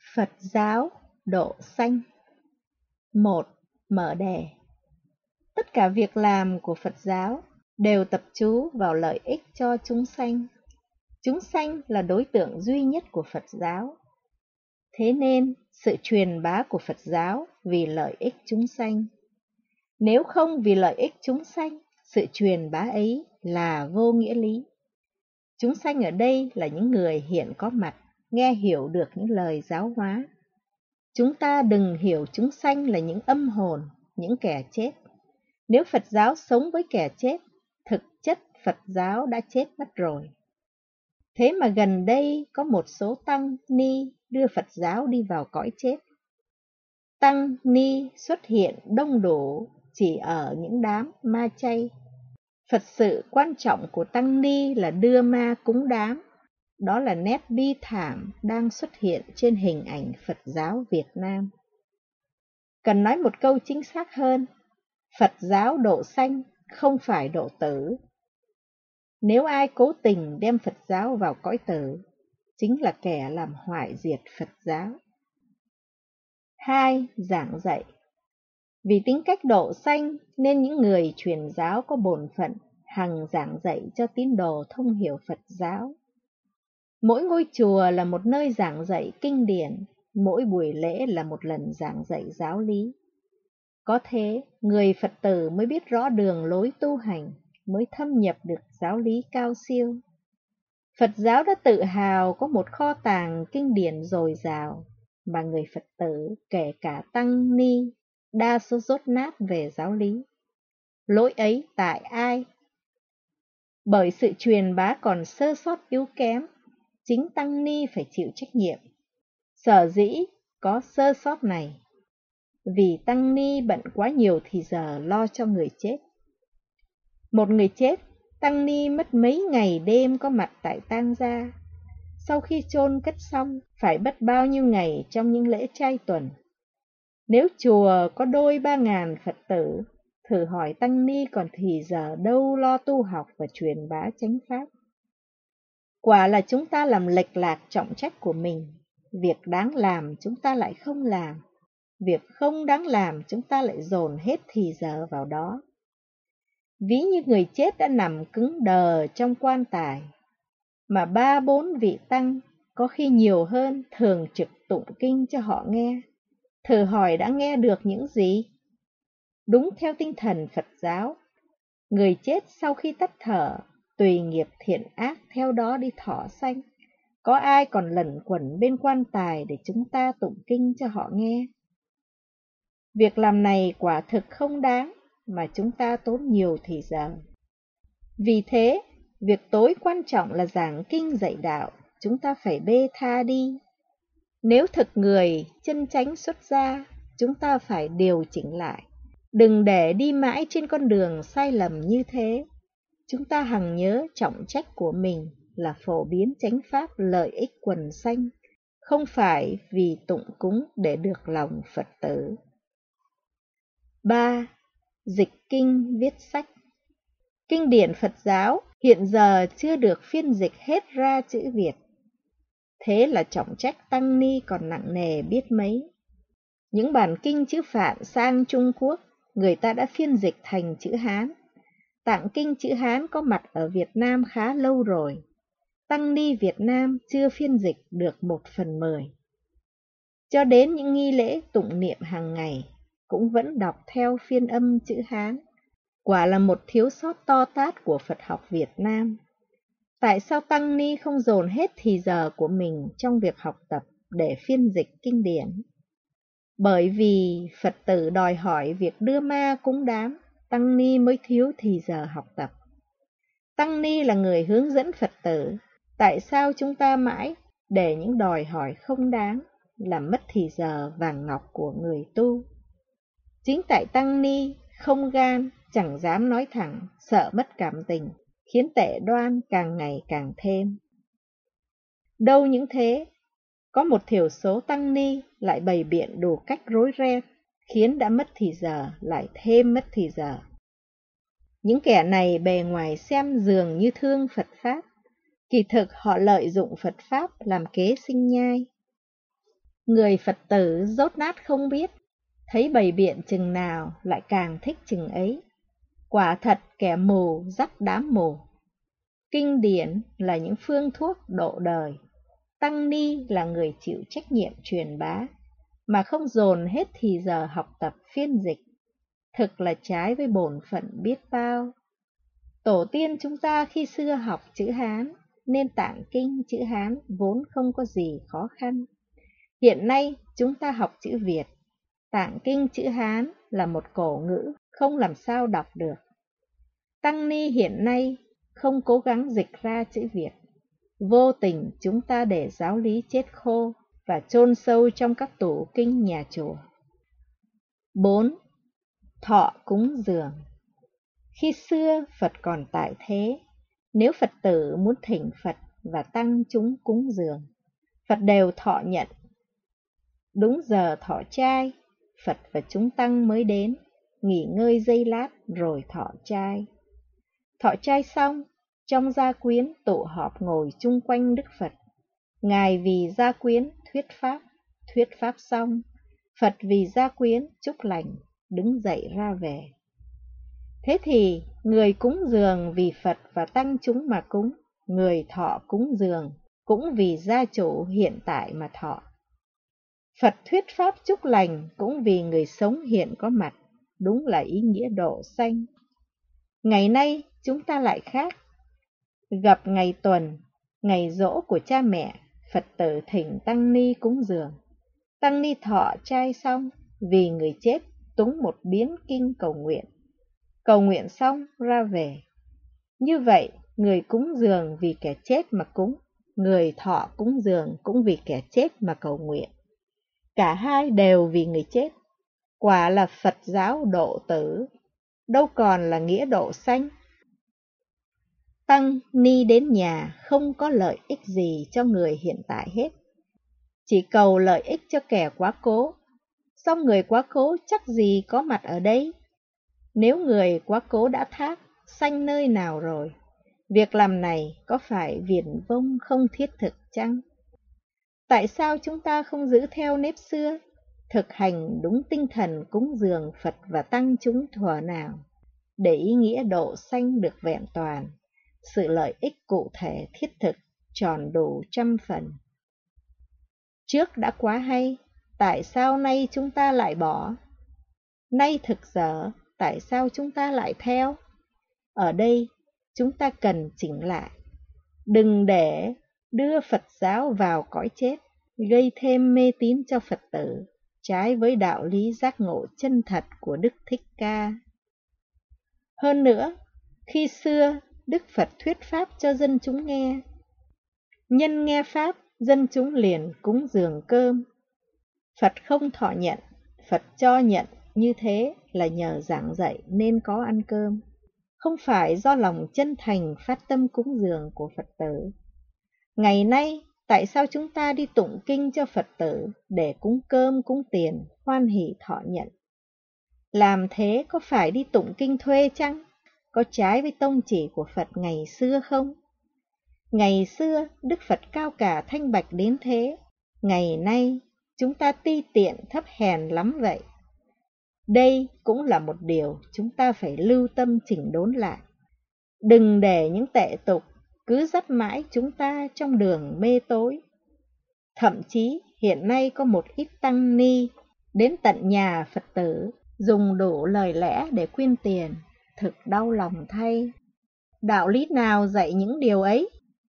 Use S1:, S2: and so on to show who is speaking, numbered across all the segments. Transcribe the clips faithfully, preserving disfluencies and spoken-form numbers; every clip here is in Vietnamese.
S1: Phật giáo độ sanh. Một. Mở đề. Tất cả việc làm của Phật giáo đều tập trung vào lợi ích cho chúng sanh. Chúng sanh là đối tượng duy nhất của Phật giáo. Thế nên, sự truyền bá của Phật giáo vì lợi ích chúng sanh. Nếu không vì lợi ích chúng sanh, sự truyền bá ấy là vô nghĩa lý. Chúng sanh ở đây là những người hiện có mặt, nghe hiểu được những lời giáo hóa. Chúng ta đừng hiểu chúng sanh là những âm hồn, những kẻ chết. Nếu Phật giáo sống với kẻ chết, thực chất Phật giáo đã chết mất rồi. Thế mà gần đây có một số tăng ni đưa Phật giáo đi vào cõi chết. Tăng ni xuất hiện đông đủ chỉ ở những đám ma chay. Phật sự quan trọng của tăng ni là đưa ma cúng đám. Đó là nét bi thảm đang xuất hiện trên hình ảnh Phật giáo Việt Nam. Cần nói một câu chính xác hơn, Phật giáo độ sanh không phải độ tử. Nếu ai cố tình đem Phật giáo vào cõi tử, chính là kẻ làm hoại diệt Phật giáo. Hai. Giảng dạy. Vì tính cách độ sanh nên những người truyền giáo có bổn phận hằng giảng dạy cho tín đồ thông hiểu Phật giáo. Mỗi ngôi chùa là một nơi giảng dạy kinh điển, mỗi buổi lễ là một lần giảng dạy giáo lý. Có thế, người Phật tử mới biết rõ đường lối tu hành, mới thâm nhập được giáo lý cao siêu. Phật giáo đã tự hào có một kho tàng kinh điển dồi dào, mà người Phật tử, kể cả tăng ni, đa số dốt nát về giáo lý. Lỗi ấy tại ai? Bởi sự truyền bá còn sơ sót yếu kém, chính tăng ni phải chịu trách nhiệm. Sở dĩ có sơ sót này, vì tăng ni bận quá nhiều thì giờ lo cho người chết. Một người chết, tăng ni mất mấy ngày đêm có mặt tại tang gia. Sau khi chôn cất xong, phải mất bao nhiêu ngày trong những lễ trai tuần. Nếu chùa có đôi ba ngàn Phật tử, thử hỏi tăng ni còn thì giờ đâu lo tu học và truyền bá chánh pháp. Quả là chúng ta làm lệch lạc trọng trách của mình. Việc đáng làm chúng ta lại không làm. Việc không đáng làm chúng ta lại dồn hết thì giờ vào đó. Ví như người chết đã nằm cứng đờ trong quan tài, mà ba bốn vị tăng, có khi nhiều hơn, thường trực tụng kinh cho họ nghe. Thử hỏi đã nghe được những gì? Đúng theo tinh thần Phật giáo, người chết sau khi tắt thở, tùy nghiệp thiện ác theo đó đi thọ sanh. Có ai còn lẩn quẩn bên quan tài để chúng ta tụng kinh cho họ nghe? Việc làm này quả thực không đáng, mà chúng ta tốn nhiều thì giờ. Vì thế, việc tối quan trọng là giảng kinh dạy đạo, chúng ta phải bê tha đi. Nếu thực người chân chánh xuất gia, chúng ta phải điều chỉnh lại. Đừng để đi mãi trên con đường sai lầm như thế. Chúng ta hằng nhớ trọng trách của mình là phổ biến chánh pháp lợi ích quần sanh, không phải vì tụng cúng để được lòng Phật tử. Ba. Dịch kinh viết sách. Kinh điển Phật giáo hiện giờ chưa được phiên dịch hết ra chữ Việt. Thế là trọng trách tăng ni còn nặng nề biết mấy. Những bản kinh chữ Phạn sang Trung Quốc, người ta đã phiên dịch thành chữ Hán. Tạng kinh chữ Hán có mặt ở Việt Nam khá lâu rồi. Tăng ni Việt Nam chưa phiên dịch được một phần mười. Cho đến những nghi lễ tụng niệm hàng ngày, cũng vẫn đọc theo phiên âm chữ Hán. Quả là một thiếu sót to tát của Phật học Việt Nam. Tại sao tăng ni không dồn hết thì giờ của mình trong việc học tập để phiên dịch kinh điển? Bởi vì Phật tử đòi hỏi việc đưa ma cúng đám, tăng ni mới thiếu thì giờ học tập. Tăng ni là người hướng dẫn Phật tử, tại sao chúng ta mãi để những đòi hỏi không đáng làm mất thì giờ vàng ngọc của người tu? Chính tại tăng ni không gan, chẳng dám nói thẳng, sợ mất cảm tình, khiến tệ đoan càng ngày càng thêm. Đâu những thế, có một thiểu số tăng ni lại bày biện đủ cách rối ren, khiến đã mất thì giờ lại thêm mất thì giờ. Những kẻ này bề ngoài xem dường như thương Phật Pháp, kỳ thực họ lợi dụng Phật Pháp làm kế sinh nhai. Người Phật tử dốt nát không biết, thấy bày biện chừng nào lại càng thích chừng ấy. Quả thật kẻ mù dắt đám mù. Kinh điển là những phương thuốc độ đời, tăng ni là người chịu trách nhiệm truyền bá, mà không dồn hết thì giờ học tập phiên dịch, thực là trái với bổn phận biết bao. Tổ tiên chúng ta khi xưa học chữ Hán, nên tạng kinh chữ Hán vốn không có gì khó khăn. Hiện nay chúng ta học chữ Việt, tạng kinh chữ Hán là một cổ ngữ, không làm sao đọc được. Tăng ni hiện nay không cố gắng dịch ra chữ Việt, vô tình chúng ta để giáo lý chết khô và chôn sâu trong các tủ kinh nhà chùa. bốn. Thọ cúng dường. Khi xưa Phật còn tại thế, nếu Phật tử muốn thỉnh Phật và tăng chúng cúng dường, Phật đều thọ nhận. Đúng giờ thọ trai, Phật và chúng tăng mới đến, nghỉ ngơi giây lát rồi thọ trai. Thọ trai xong, trong gia quyến tụ họp ngồi chung quanh Đức Phật. Ngài vì gia quyến thuyết pháp, thuyết pháp xong, Phật vì gia quyến chúc lành, đứng dậy ra về. Thế thì người cúng dường vì Phật và tăng chúng mà cúng, người thọ cúng dường cũng vì gia chủ hiện tại mà thọ. Phật thuyết pháp chúc lành cũng vì người sống hiện có mặt, đúng là ý nghĩa độ sanh. Ngày nay chúng ta lại khác. Gặp ngày tuần, ngày giỗ của cha mẹ, Phật tử thỉnh tăng ni cúng dường. Tăng ni thọ trai xong, vì người chết túng một biến kinh cầu nguyện. Cầu nguyện xong ra về. Như vậy, người cúng dường vì kẻ chết mà cúng, người thọ cúng dường cũng vì kẻ chết mà cầu nguyện. Cả hai đều vì người chết. Quả là Phật giáo độ tử, đâu còn là nghĩa độ sanh. Tăng ni đến nhà không có lợi ích gì cho người hiện tại hết, chỉ cầu lợi ích cho kẻ quá cố. Song người quá cố chắc gì có mặt ở đây. Nếu người quá cố đã thác, sanh nơi nào rồi, việc làm này có phải viển vông không thiết thực chăng? Tại sao chúng ta không giữ theo nếp xưa, thực hành đúng tinh thần cúng dường Phật và tăng chúng thuở nào, để ý nghĩa độ sanh được vẹn toàn, sự lợi ích cụ thể thiết thực tròn đủ trăm phần? Trước đã quá hay, tại sao nay chúng ta lại bỏ? Nay thực dở, tại sao chúng ta lại theo? Ở đây, chúng ta cần chỉnh lại. Đừng để đưa Phật giáo vào cõi chết, gây thêm mê tín cho Phật tử, trái với đạo lý giác ngộ chân thật của Đức Thích Ca. Hơn nữa, khi xưa, Đức Phật thuyết pháp cho dân chúng nghe. Nhân nghe pháp, dân chúng liền cúng dường cơm. Phật không thọ nhận, Phật cho nhận, như thế là nhờ giảng dạy nên có ăn cơm, không phải do lòng chân thành phát tâm cúng dường của Phật tử. Ngày nay, tại sao chúng ta đi tụng kinh cho Phật tử để cúng cơm cúng tiền, hoan hỷ thọ nhận? Làm thế có phải đi tụng kinh thuê chăng? Có trái với tông chỉ của Phật ngày xưa không? Ngày xưa, Đức Phật cao cả thanh bạch đến thế, ngày nay chúng ta ti tiện thấp hèn lắm vậy. Đây cũng là một điều chúng ta phải lưu tâm chỉnh đốn lại. Đừng để những tệ tục cứ dắt mãi chúng ta trong đường mê tối. Thậm chí hiện nay có một ít tăng ni đến tận nhà Phật tử, dùng đủ lời lẽ để quyên tiền, thực đau lòng thay. Đạo lý nào dạy những điều ấy?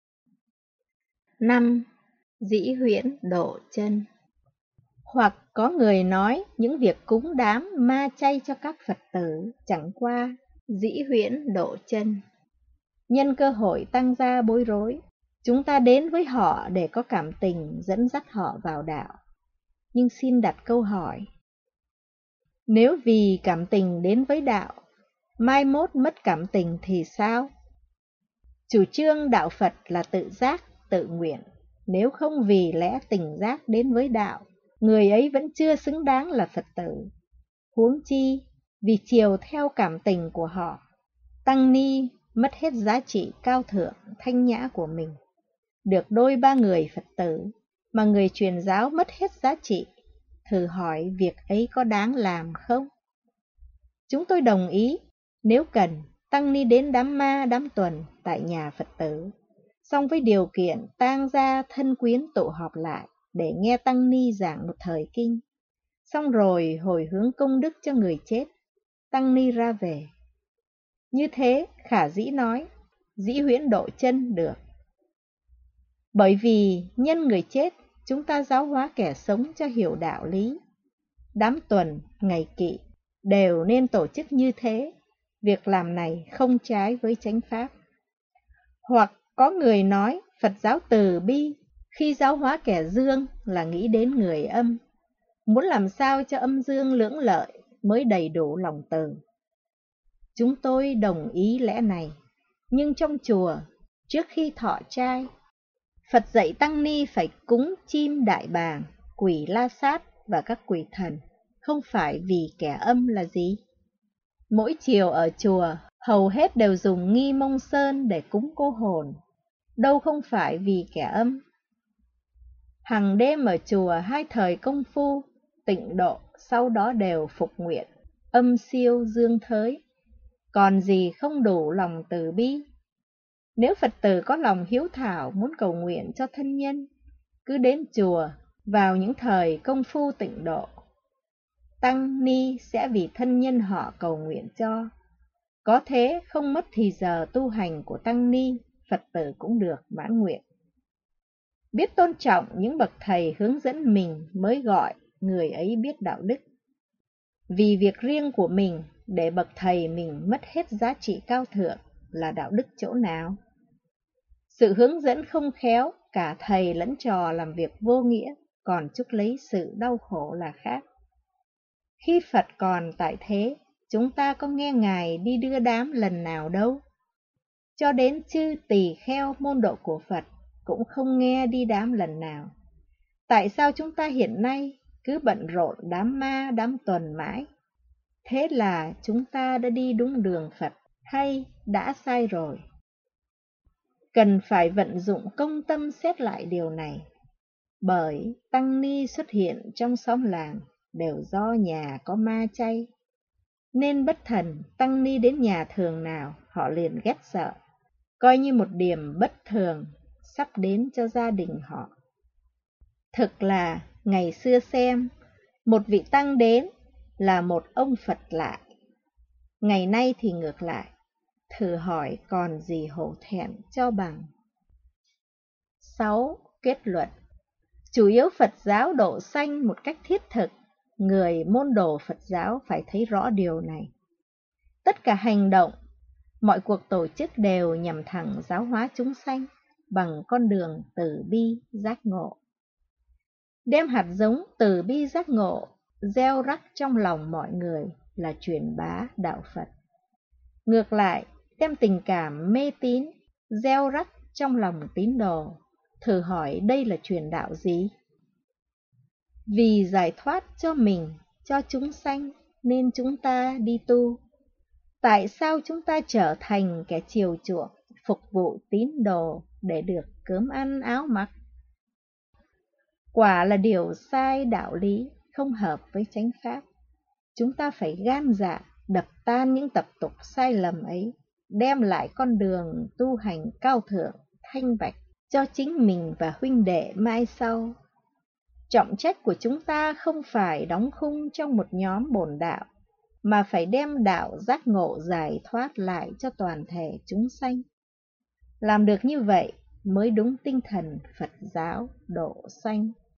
S1: năm. Dĩ huyễn độ chân. Hoặc có người nói những việc cúng đám ma chay cho các Phật tử chẳng qua dĩ huyễn độ chân. Nhân cơ hội tăng gia bối rối, chúng ta đến với họ để có cảm tình dẫn dắt họ vào đạo. Nhưng xin đặt câu hỏi, nếu vì cảm tình đến với đạo, mai mốt mất cảm tình thì sao? Chủ trương đạo Phật là tự giác, tự nguyện. Nếu không vì lẽ tình giác đến với đạo, người ấy vẫn chưa xứng đáng là Phật tử. Huống chi, vì chiều theo cảm tình của họ, tăng ni mất hết giá trị cao thượng, thanh nhã của mình. Được đôi ba người Phật tử, mà người truyền giáo mất hết giá trị, thử hỏi việc ấy có đáng làm không? Chúng tôi đồng ý, nếu cần, tăng ni đến đám ma đám tuần tại nhà Phật tử, song với điều kiện tang gia thân quyến tụ họp lại để nghe tăng ni giảng một thời kinh. Xong rồi hồi hướng công đức cho người chết, tăng ni ra về. Như thế khả dĩ nói, dĩ huyễn độ chân được. Bởi vì nhân người chết, chúng ta giáo hóa kẻ sống cho hiểu đạo lý. Đám tuần, ngày kỵ đều nên tổ chức như thế. Việc làm này không trái với chánh pháp. Hoặc có người nói Phật giáo từ bi, khi giáo hóa kẻ dương là nghĩ đến người âm. Muốn làm sao cho âm dương lưỡng lợi mới đầy đủ lòng từ. Chúng tôi đồng ý lẽ này, nhưng trong chùa, trước khi thọ trai, Phật dạy tăng ni phải cúng chim đại bàng, quỷ la sát và các quỷ thần, không phải vì kẻ âm là gì? Mỗi chiều ở chùa, hầu hết đều dùng nghi mông sơn để cúng cô hồn, đâu không phải vì kẻ âm. Hằng đêm ở chùa hai thời công phu, tịnh độ, sau đó đều phục nguyện, âm siêu dương thới, còn gì không đủ lòng từ bi. Nếu Phật tử có lòng hiếu thảo muốn cầu nguyện cho thân nhân, cứ đến chùa vào những thời công phu tịnh độ. Tăng ni sẽ vì thân nhân họ cầu nguyện cho. Có thế không mất thì giờ tu hành của tăng ni, Phật tử cũng được mãn nguyện. Biết tôn trọng những bậc thầy hướng dẫn mình mới gọi người ấy biết đạo đức. Vì việc riêng của mình để bậc thầy mình mất hết giá trị cao thượng là đạo đức chỗ nào? Sự hướng dẫn không khéo, cả thầy lẫn trò làm việc vô nghĩa, còn chuốc lấy sự đau khổ là khác. Khi Phật còn tại thế, chúng ta có nghe Ngài đi đưa đám lần nào đâu. Cho đến chư tỳ kheo môn độ của Phật cũng không nghe đi đám lần nào. Tại sao chúng ta hiện nay cứ bận rộn đám ma đám tuần mãi? Thế là chúng ta đã đi đúng đường Phật hay đã sai rồi? Cần phải vận dụng công tâm xét lại điều này. Bởi tăng ni xuất hiện trong xóm làng đều do nhà có ma chay, nên bất thần tăng ni đến nhà thường nào họ liền ghét sợ, coi như một điểm bất thường sắp đến cho gia đình họ. Thực là ngày xưa xem, một vị tăng đến là một ông Phật lại, ngày nay thì ngược lại, thử hỏi còn gì hổ thẹn cho bằng. sáu. Kết luận. Chủ yếu Phật giáo độ sanh một cách thiết thực, người môn đồ Phật giáo phải thấy rõ điều này. Tất cả hành động, mọi cuộc tổ chức đều nhằm thẳng giáo hóa chúng sanh bằng con đường từ bi giác ngộ. Đem hạt giống từ bi giác ngộ gieo rắc trong lòng mọi người là truyền bá đạo Phật. Ngược lại, đem tình cảm mê tín gieo rắc trong lòng tín đồ, thử hỏi đây là truyền đạo gì? Vì giải thoát cho mình, cho chúng sanh nên chúng ta đi tu. Tại sao chúng ta trở thành kẻ chiều chuộng, phục vụ tín đồ để được cơm ăn áo mặc? Quả là điều sai đạo lý, không hợp với chánh pháp. Chúng ta phải gan dạ đập tan những tập tục sai lầm ấy, đem lại con đường tu hành cao thượng, thanh bạch cho chính mình và huynh đệ mai sau. Trọng trách của chúng ta không phải đóng khung trong một nhóm bổn đạo, mà phải đem đạo giác ngộ giải thoát lại cho toàn thể chúng sanh. Làm được như vậy mới đúng tinh thần Phật giáo độ sanh.